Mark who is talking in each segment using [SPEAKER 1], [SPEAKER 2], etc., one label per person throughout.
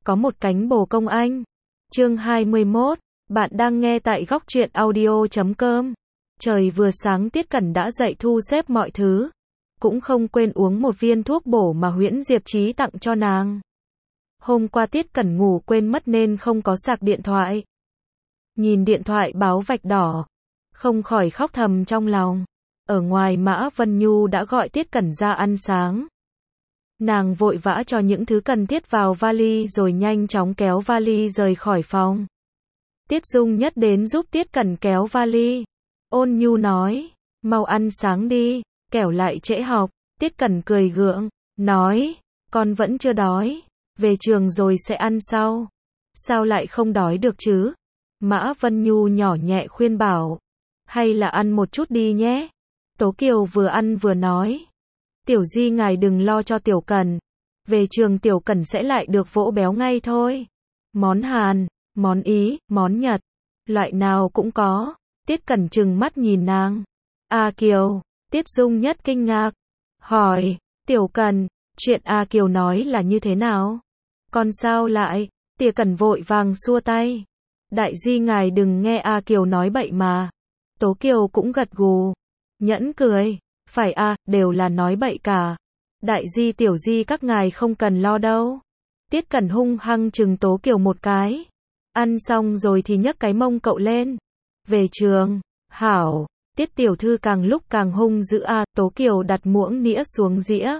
[SPEAKER 1] có một cánh bồ công anh. Chương 21, bạn đang nghe tại góc truyện audio.com. Trời vừa sáng Tiết Cẩn đã dậy thu xếp mọi thứ, cũng không quên uống một viên thuốc bổ mà Huyễn Diệp Chí tặng cho nàng. Hôm qua Tiết Cẩn ngủ quên mất nên không có sạc điện thoại. Nhìn điện thoại báo vạch đỏ, không khỏi khóc thầm trong lòng. Ở ngoài Mã Vân Nhu đã gọi Tiết Cẩn ra ăn sáng. Nàng vội vã cho những thứ cần thiết vào vali rồi nhanh chóng kéo vali rời khỏi phòng. Tiết Dung Nhất đến giúp Tiết Cẩn kéo vali. Ôn Nhu nói, mau ăn sáng đi, kẻo lại trễ học. Tiết Cẩn cười gượng, nói, con vẫn chưa đói, về trường rồi sẽ ăn sau. Sao lại không đói được chứ? Mã Vân Nhu nhỏ nhẹ khuyên bảo, hay là ăn một chút đi nhé. Tố Kiều vừa ăn vừa nói, Tiểu Di ngài đừng lo cho Tiểu Cẩn, về trường Tiểu Cẩn sẽ lại được vỗ béo ngay thôi. Món Hàn, món Ý, món Nhật, loại nào cũng có. Tiết Cẩn trừng mắt nhìn nàng. A Kiều, Tiết Dung Nhất kinh ngạc, hỏi, Tiểu Cẩn, chuyện A Kiều nói là như thế nào? Con sao lại? Tiết Cẩn vội vàng xua tay. Đại Di ngài đừng nghe A Kiều nói bậy mà. Tố Kiều cũng gật gù, nhẫn cười, phải đều là nói bậy cả. Đại Di Tiểu Di các ngài không cần lo đâu. Tiết Cẩn hung hăng trừng Tố Kiều một cái. Ăn xong rồi thì nhấc cái mông cậu lên. Về trường, hảo. Tiết tiểu thư càng lúc càng hung dữ Tố Kiều đặt muỗng nĩa xuống dĩa,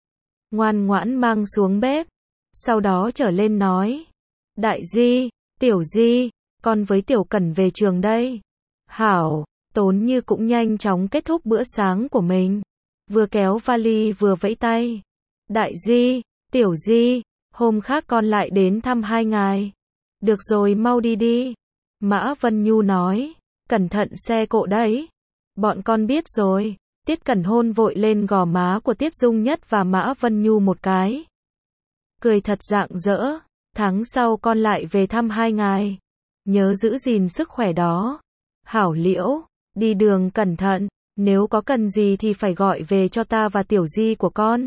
[SPEAKER 1] ngoan ngoãn mang xuống bếp. Sau đó trở lên nói, Đại Di, Tiểu Di, con với Tiểu Cẩn về trường đây. Hảo. Tốn Như cũng nhanh chóng kết thúc bữa sáng của mình, vừa kéo vali vừa vẫy tay. Đại Di, Tiểu Di, hôm khác con lại đến thăm hai ngài. Được rồi, mau đi đi. Mã Vân Nhu nói, cẩn thận xe cộ đấy. Bọn con biết rồi. Tiết Cẩn hôn vội lên gò má của Tiết Dung Nhất và Mã Vân Nhu một cái, cười thật rạng rỡ. Tháng sau con lại về thăm hai ngài, nhớ giữ gìn sức khỏe đó. Hảo Liễu, đi đường cẩn thận, nếu có cần gì thì phải gọi về cho ta và Tiểu Di của con.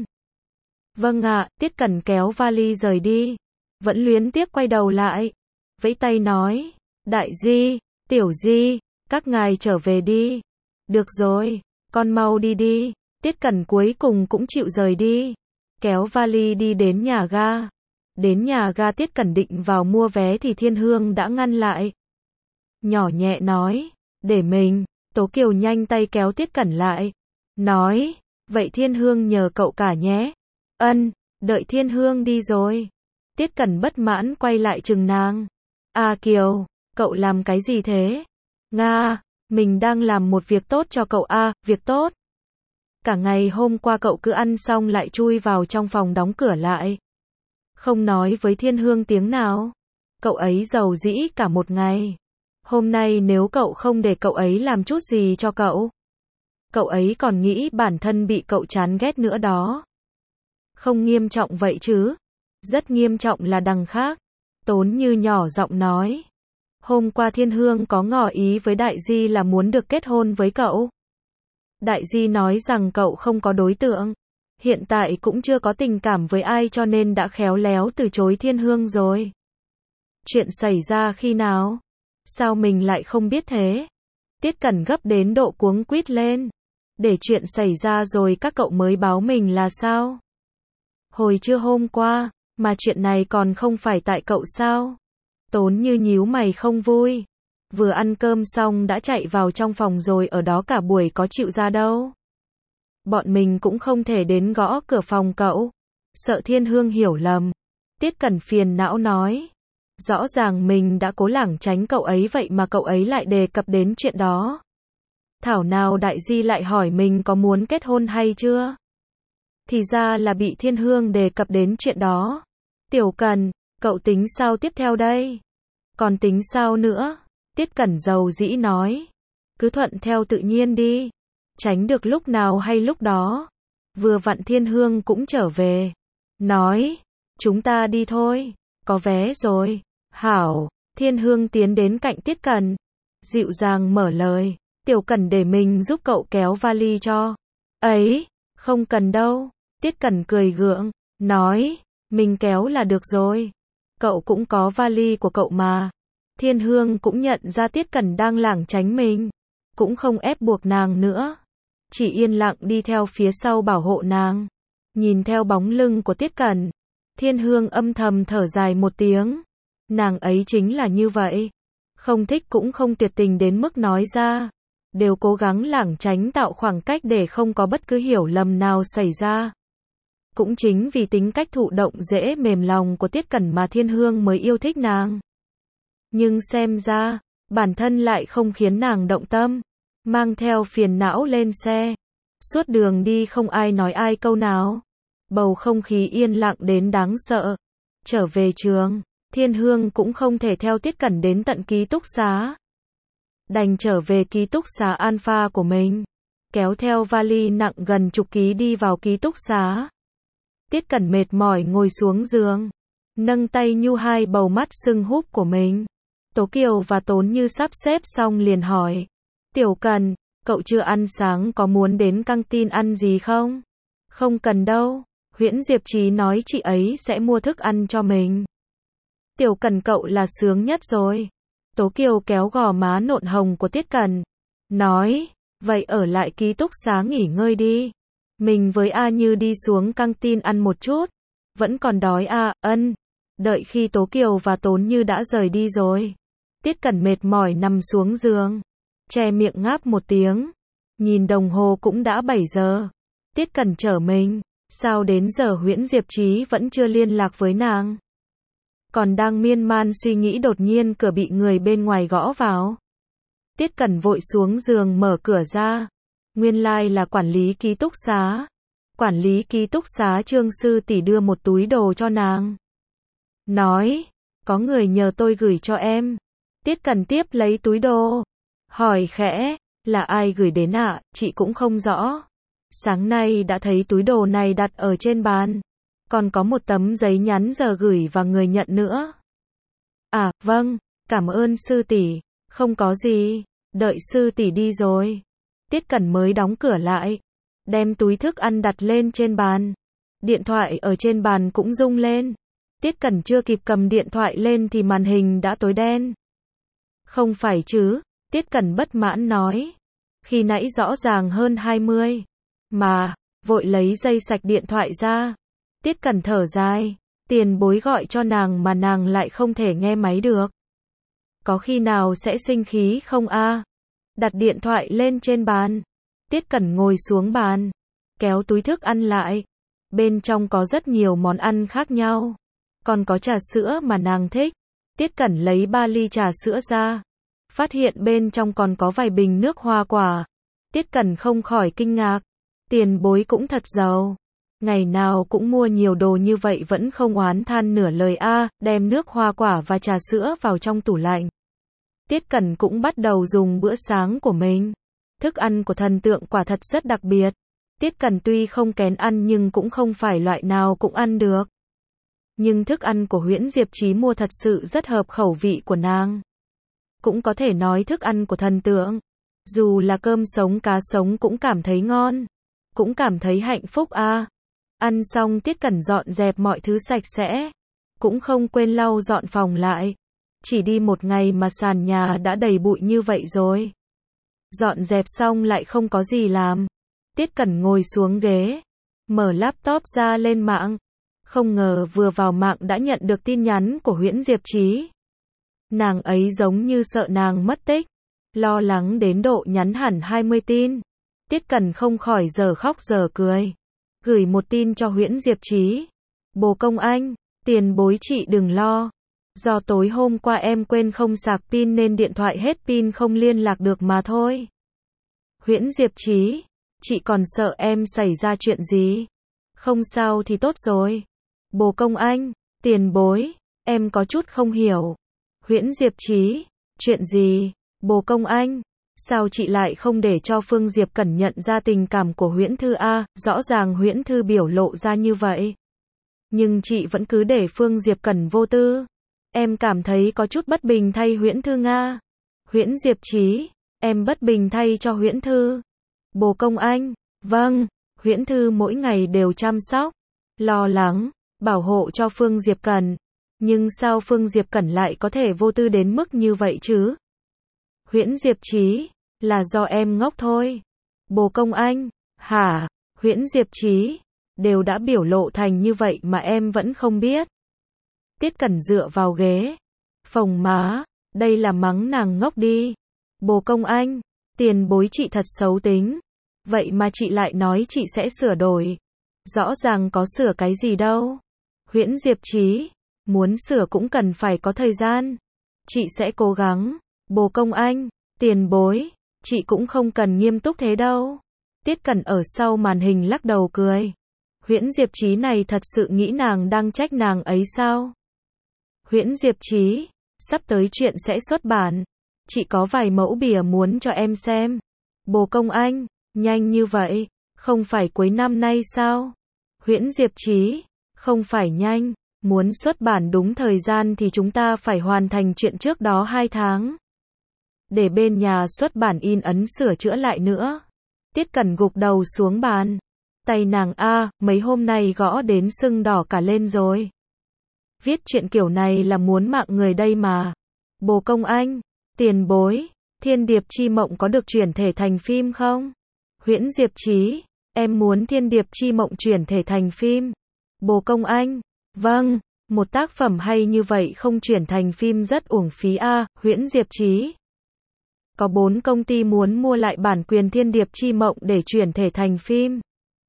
[SPEAKER 1] Vâng ạ. Tiết Cẩn kéo vali rời đi, vẫn luyến tiếc quay đầu lại, vẫy tay nói, Đại Di, Tiểu Di, các ngài trở về đi. Được rồi, con mau đi đi. Tiết Cẩn cuối cùng cũng chịu rời đi, kéo vali đi đến nhà ga. Đến nhà ga Tiết Cẩn định vào mua vé thì Thiên Hương đã ngăn lại, nhỏ nhẹ nói, để mình. Tố Kiều nhanh tay kéo Tiết Cẩn lại, nói, vậy Thiên Hương nhờ cậu cả nhé. Ân. Đợi Thiên Hương đi rồi, Tiết Cẩn bất mãn quay lại chừng nàng. A Kiều, cậu làm cái gì thế? Nga, mình đang làm một việc tốt cho cậu việc tốt. Cả ngày hôm qua cậu cứ ăn xong lại chui vào trong phòng đóng cửa lại, không nói với Thiên Hương tiếng nào. Cậu ấy giàu dĩ cả một ngày. Hôm nay nếu cậu không để cậu ấy làm chút gì cho cậu, cậu ấy còn nghĩ bản thân bị cậu chán ghét nữa đó. Không nghiêm trọng vậy chứ? Rất nghiêm trọng là đằng khác. Tốn Như nhỏ giọng nói, hôm qua Thiên Hương có ngỏ ý với Đại Di là muốn được kết hôn với cậu. Đại Di nói rằng cậu không có đối tượng, hiện tại cũng chưa có tình cảm với ai cho nên đã khéo léo từ chối Thiên Hương rồi. Chuyện xảy ra khi nào? Sao mình lại không biết thế? Tiết Cẩn gấp đến độ cuống quýt lên. Để chuyện xảy ra rồi các cậu mới báo mình là sao? Hồi trưa hôm qua, mà chuyện này còn không phải tại cậu sao? Tốn Như nhíu mày không vui. Vừa ăn cơm xong đã chạy vào trong phòng rồi ở đó cả buổi có chịu ra đâu. Bọn mình cũng không thể đến gõ cửa phòng cậu, sợ Thiên Hương hiểu lầm. Tiết Cẩn phiền não nói, rõ ràng mình đã cố lảng tránh cậu ấy vậy mà cậu ấy lại đề cập đến chuyện đó. Thảo nào Đại Di lại hỏi mình có muốn kết hôn hay chưa? Thì ra là bị Thiên Hương đề cập đến chuyện đó. Tiểu Cẩn, cậu tính sao tiếp theo đây? Còn tính sao nữa? Tiết Cẩn giàu dĩ nói, cứ thuận theo tự nhiên đi, tránh được lúc nào hay lúc đó. Vừa vặn Thiên Hương cũng trở về, nói, chúng ta đi thôi, có vé rồi. Hảo. Thiên Hương tiến đến cạnh Tiết Cẩn, dịu dàng mở lời, Tiểu Cẩn để mình giúp cậu kéo vali cho. Ấy, không cần đâu. Tiết Cẩn cười gượng, nói, mình kéo là được rồi. Cậu cũng có vali của cậu mà. Thiên Hương cũng nhận ra Tiết Cẩn đang lảng tránh mình. Cũng không ép buộc nàng nữa. Chỉ yên lặng đi theo phía sau bảo hộ nàng. Nhìn theo bóng lưng của Tiết Cẩn, Thiên Hương âm thầm thở dài một tiếng. Nàng ấy chính là như vậy. Không thích cũng không tuyệt tình đến mức nói ra. Đều cố gắng lảng tránh tạo khoảng cách để không có bất cứ hiểu lầm nào xảy ra. Cũng chính vì tính cách thụ động dễ mềm lòng của Tiết Cẩn mà Thiên Hương mới yêu thích nàng. Nhưng xem ra, bản thân lại không khiến nàng động tâm. Mang theo phiền não lên xe. Suốt đường đi không ai nói ai câu nào. Bầu không khí yên lặng đến đáng sợ. Trở về trường, Thiên Hương cũng không thể theo Tiết Cẩn đến tận ký túc xá. Đành trở về ký túc xá Alpha của mình. Kéo theo vali nặng gần chục ký đi vào ký túc xá. Tiết Cẩn mệt mỏi ngồi xuống giường. Nâng tay nhu hai bầu mắt sưng húp của mình. Tố Kiều và Tốn Như sắp xếp xong liền hỏi. Tiểu Cần, cậu chưa ăn sáng có muốn đến căng tin ăn gì không? Không cần đâu. Huyễn Diệp Trì nói chị ấy sẽ mua thức ăn cho mình. Tiểu Cần cậu là sướng nhất rồi. Tố Kiều kéo gò má nộn hồng của Tiết Cẩn. Nói, vậy ở lại ký túc xá nghỉ ngơi đi. Mình với A Như đi xuống căng tin ăn một chút. Vẫn còn đói à, ân. Đợi khi Tố Kiều và Tốn Như đã rời đi rồi. Tiết Cẩn mệt mỏi nằm xuống giường. Che miệng ngáp một tiếng. Nhìn đồng hồ cũng đã 7 giờ. Tiết Cẩn trở mình. Sao đến giờ Huyễn Diệp Trì vẫn chưa liên lạc với nàng? Còn đang miên man suy nghĩ đột nhiên cửa bị người bên ngoài gõ vào. Tiết Cẩn vội xuống giường mở cửa ra. Nguyên lai là quản lý ký túc xá. Quản lý ký túc xá Trương sư tỷ đưa một túi đồ cho nàng. Nói, có người nhờ tôi gửi cho em. Tiết Cẩn tiếp lấy túi đồ. Hỏi khẽ, là ai gửi đến ạ, chị cũng không rõ. Sáng nay đã thấy túi đồ này đặt ở trên bàn. Còn có một tấm giấy nhắn giờ gửi và người nhận nữa. À, vâng, cảm ơn sư tỷ. Không có gì, đợi sư tỷ đi rồi. Tiết Cẩn mới đóng cửa lại. Đem túi thức ăn đặt lên trên bàn. Điện thoại ở trên bàn cũng rung lên. Tiết Cẩn chưa kịp cầm điện thoại lên thì màn hình đã tối đen. Không phải chứ, Tiết Cẩn bất mãn nói. Khi nãy rõ ràng hơn 20. Mà, vội lấy dây sạch điện thoại ra. Tiết Cẩn thở dài. Tiền bối gọi cho nàng mà nàng lại không thể nghe máy được. Có khi nào sẽ sinh khí không a? Đặt điện thoại lên trên bàn. Tiết Cẩn ngồi xuống bàn. Kéo túi thức ăn lại. Bên trong có rất nhiều món ăn khác nhau. Còn có trà sữa mà nàng thích. Tiết Cẩn lấy 3 ly trà sữa ra. Phát hiện bên trong còn có vài bình nước hoa quả. Tiết Cẩn không khỏi kinh ngạc. Tiền bối cũng thật giàu. Ngày nào cũng mua nhiều đồ như vậy vẫn không oán than nửa lời a, đem nước hoa quả và trà sữa vào trong tủ lạnh. Tiết Cẩn cũng bắt đầu dùng bữa sáng của mình. Thức ăn của thần tượng quả thật rất đặc biệt. Tiết Cẩn tuy không kén ăn nhưng cũng không phải loại nào cũng ăn được. Nhưng thức ăn của Huyễn Diệp Trì mua thật sự rất hợp khẩu vị của nàng. Cũng có thể nói thức ăn của thần tượng. Dù là cơm sống cá sống cũng cảm thấy ngon. Cũng cảm thấy hạnh phúc a. Ăn xong Tiết Cẩn dọn dẹp mọi thứ sạch sẽ. Cũng không quên lau dọn phòng lại. Chỉ đi một ngày mà sàn nhà đã đầy bụi như vậy rồi. Dọn dẹp xong lại không có gì làm. Tiết Cẩn ngồi xuống ghế. Mở laptop ra lên mạng. Không ngờ vừa vào mạng đã nhận được tin nhắn của Huyễn Diệp Trì. Nàng ấy giống như sợ nàng mất tích. Lo lắng đến độ nhắn hẳn 20 tin. Tiết Cẩn không khỏi giờ khóc giờ cười. Gửi một tin cho Huyễn Diệp Trì. Bồ công anh, tiền bối chị đừng lo. Do tối hôm qua em quên không sạc pin nên điện thoại hết pin không liên lạc được mà thôi. Huyễn Diệp Trì, chị còn sợ em xảy ra chuyện gì? Không sao thì tốt rồi. Bồ công anh, tiền bối, em có chút không hiểu. Huyễn Diệp Trì, chuyện gì? Bồ công anh, sao chị lại không để cho Phương Diệp Cẩn nhận ra tình cảm của Huyễn Thư a? Rõ ràng Huyễn Thư biểu lộ ra như vậy. Nhưng chị vẫn cứ để Phương Diệp Cẩn vô tư. Em cảm thấy có chút bất bình thay Huyễn Thư nga. Huyễn Diệp Trì, em bất bình thay cho Huyễn Thư. Bồ công anh, vâng, Huyễn Thư mỗi ngày đều chăm sóc, lo lắng, bảo hộ cho Phương Diệp Cẩn. Nhưng sao Phương Diệp Cẩn lại có thể vô tư đến mức như vậy chứ? Huyễn Diệp Trí, là do em ngốc thôi. Bồ Công Anh, hả? Huyễn Diệp Trí, đều đã biểu lộ thành như vậy mà em vẫn không biết. Tiết Cẩn dựa vào ghế, phồng má, đây là mắng nàng ngốc đi. Bồ Công Anh, tiền bối chị thật xấu tính. Vậy mà chị lại nói chị sẽ sửa đổi. Rõ ràng có sửa cái gì đâu. Huyễn Diệp Trí, muốn sửa cũng cần phải có thời gian. Chị sẽ cố gắng. Bồ Công Anh, tiền bối, chị cũng không cần nghiêm túc thế đâu. Tiết Cẩn ở sau màn hình lắc đầu cười. Huyễn Diệp Trí này thật sự nghĩ nàng đang trách nàng ấy sao? Huyễn Diệp Trí, sắp tới chuyện sẽ xuất bản. Chị có vài mẫu bìa muốn cho em xem. Bồ Công Anh, nhanh như vậy, không phải cuối năm nay sao? Huyễn Diệp Trí, không phải nhanh, muốn xuất bản đúng thời gian thì chúng ta phải hoàn thành chuyện trước đó 2 tháng. Để bên nhà xuất bản in ấn sửa chữa lại nữa. Tiết Cẩn gục đầu xuống bàn. Tay nàng mấy hôm nay gõ đến sưng đỏ cả lên rồi. Viết chuyện kiểu này là muốn mạng người đây mà. Bồ Công Anh, tiền bối, Thiên Điệp Chi Mộng có được chuyển thể thành phim không? Huyễn Diệp Trí, em muốn Thiên Điệp Chi Mộng chuyển thể thành phim. Bồ Công Anh, vâng, một tác phẩm hay như vậy không chuyển thành phim rất uổng phí Huyễn Diệp Trí. Có 4 công ty muốn mua lại bản quyền Thiên Điệp Chi Mộng để chuyển thể thành phim.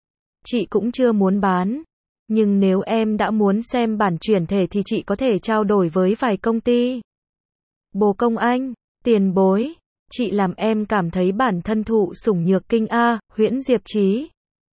[SPEAKER 1] Chị cũng chưa muốn bán. Nhưng nếu em đã muốn xem bản chuyển thể thì chị có thể trao đổi với vài công ty. Bồ Công Anh, tiền bối, chị làm em cảm thấy bản thân thụ sủng nhược kinh Huyễn Diệp Trí.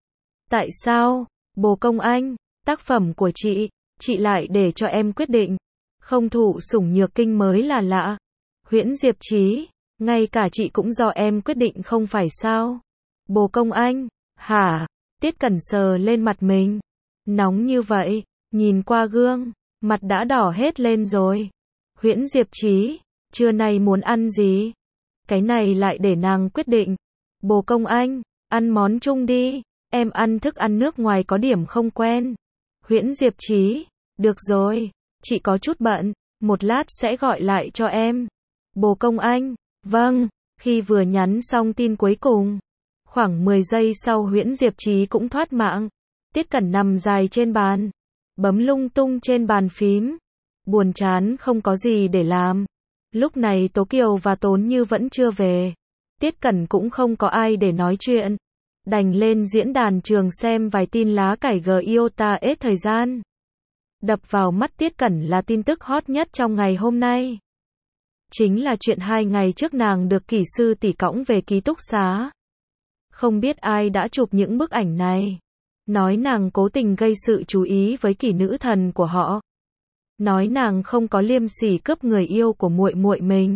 [SPEAKER 1] Tại sao, Bồ Công Anh, tác phẩm của chị lại để cho em quyết định. Không thụ sủng nhược kinh mới là lạ. Huyễn Diệp Trí, ngay cả chị cũng do em quyết định không phải sao? Bồ Công Anh, hả? Tiết Cẩn sờ lên mặt mình. Nóng như vậy, nhìn qua gương, mặt đã đỏ hết lên rồi. Huyễn Diệp Trí, trưa nay muốn ăn gì? Cái này lại để nàng quyết định. Bồ Công Anh, ăn món chung đi, em ăn thức ăn nước ngoài có điểm không quen. Huyễn Diệp Trí, được rồi, chị có chút bận, một lát sẽ gọi lại cho em. Bồ Công Anh, vâng, khi vừa nhắn xong tin cuối cùng. Khoảng 10 giây sau Huyễn Diệp Trí cũng thoát mạng. Tiết Cẩn nằm dài trên bàn, bấm lung tung trên bàn phím, buồn chán không có gì để làm. Lúc này Tố Kiều và Tốn Như vẫn chưa về. Tiết Cẩn cũng không có ai để nói chuyện, đành lên diễn đàn trường xem vài tin lá cải Giota hết thời gian. Đập vào mắt Tiết Cẩn là tin tức hot nhất trong ngày hôm nay. Chính là chuyện 2 ngày trước nàng được kỹ sư tỷ cõng về ký túc xá. Không biết ai đã chụp những bức ảnh này. Nói nàng cố tình gây sự chú ý với kỷ nữ thần của họ. Nói nàng không có liêm sỉ cướp người yêu của muội muội mình.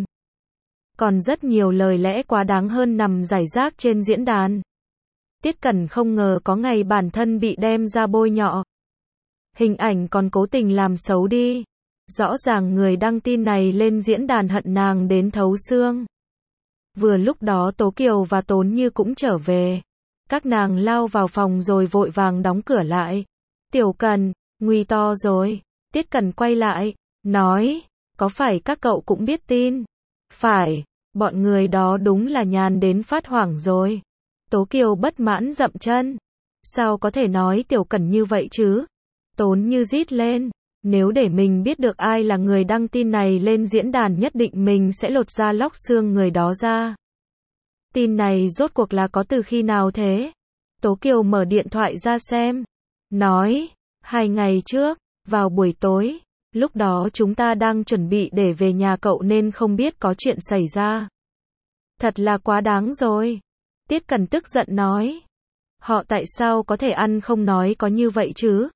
[SPEAKER 1] Còn rất nhiều lời lẽ quá đáng hơn nằm rải rác trên diễn đàn. Tiết Cẩn không ngờ có ngày bản thân bị đem ra bôi nhọ. Hình ảnh còn cố tình làm xấu đi. Rõ ràng người đăng tin này lên diễn đàn hận nàng đến thấu xương. Vừa lúc đó Tố Kiều và Tốn Như cũng trở về. Các nàng lao vào phòng rồi vội vàng đóng cửa lại. Tiểu Cần, nguy to rồi. Tiết Cần quay lại, nói, có phải các cậu cũng biết tin? Phải, bọn người đó đúng là nhàn đến phát hoảng rồi. Tố Kiều bất mãn dậm chân. Sao có thể nói Tiểu Cần như vậy chứ? Tốn Như rít lên. Nếu để mình biết được ai là người đăng tin này lên diễn đàn nhất định mình sẽ lột da lóc xương người đó ra. Tin này rốt cuộc là có từ khi nào thế? Tố Kiều mở điện thoại ra xem. Nói, 2 ngày trước, vào buổi tối, lúc đó chúng ta đang chuẩn bị để về nhà cậu nên không biết có chuyện xảy ra. Thật là quá đáng rồi. Tiết Cần tức giận nói. Họ tại sao có thể ăn không nói có như vậy chứ?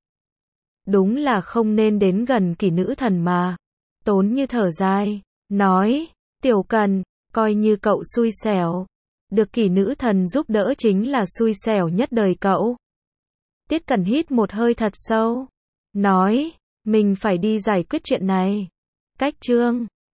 [SPEAKER 1] Đúng là không nên đến gần kỷ nữ thần mà. Tốn Như thở dài, nói, Tiểu Cần, coi như cậu xui xẻo. Được kỷ nữ thần giúp đỡ chính là xui xẻo nhất đời cậu. Tiết Cần hít một hơi thật sâu. Nói, mình phải đi giải quyết chuyện này. Cách chương